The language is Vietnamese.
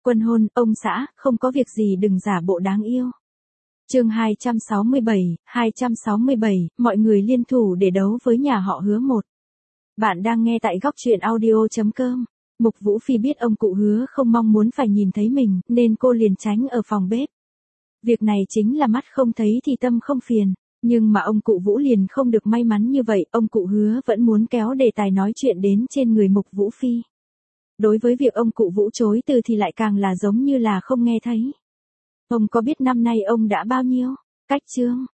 Quân hôn, ông xã, không có việc gì đừng giả bộ đáng yêu. Chương 267, mọi người liên thủ để đấu với nhà họ Hứa một. Bạn đang nghe tại góc truyện audio.com. Mục Vũ Phi biết ông cụ Hứa không mong muốn phải nhìn thấy mình, nên cô liền tránh ở phòng bếp. Việc này chính là mắt không thấy thì tâm không phiền. Nhưng mà ông cụ Vũ liền không được may mắn như vậy, ông cụ Hứa vẫn muốn kéo đề tài nói chuyện đến trên người Mục Vũ Phi. Đối với việc ông cụ Vũ chối từ thì lại càng là giống như là không nghe thấy. Ông có biết năm nay ông đã bao nhiêu? Cách chương.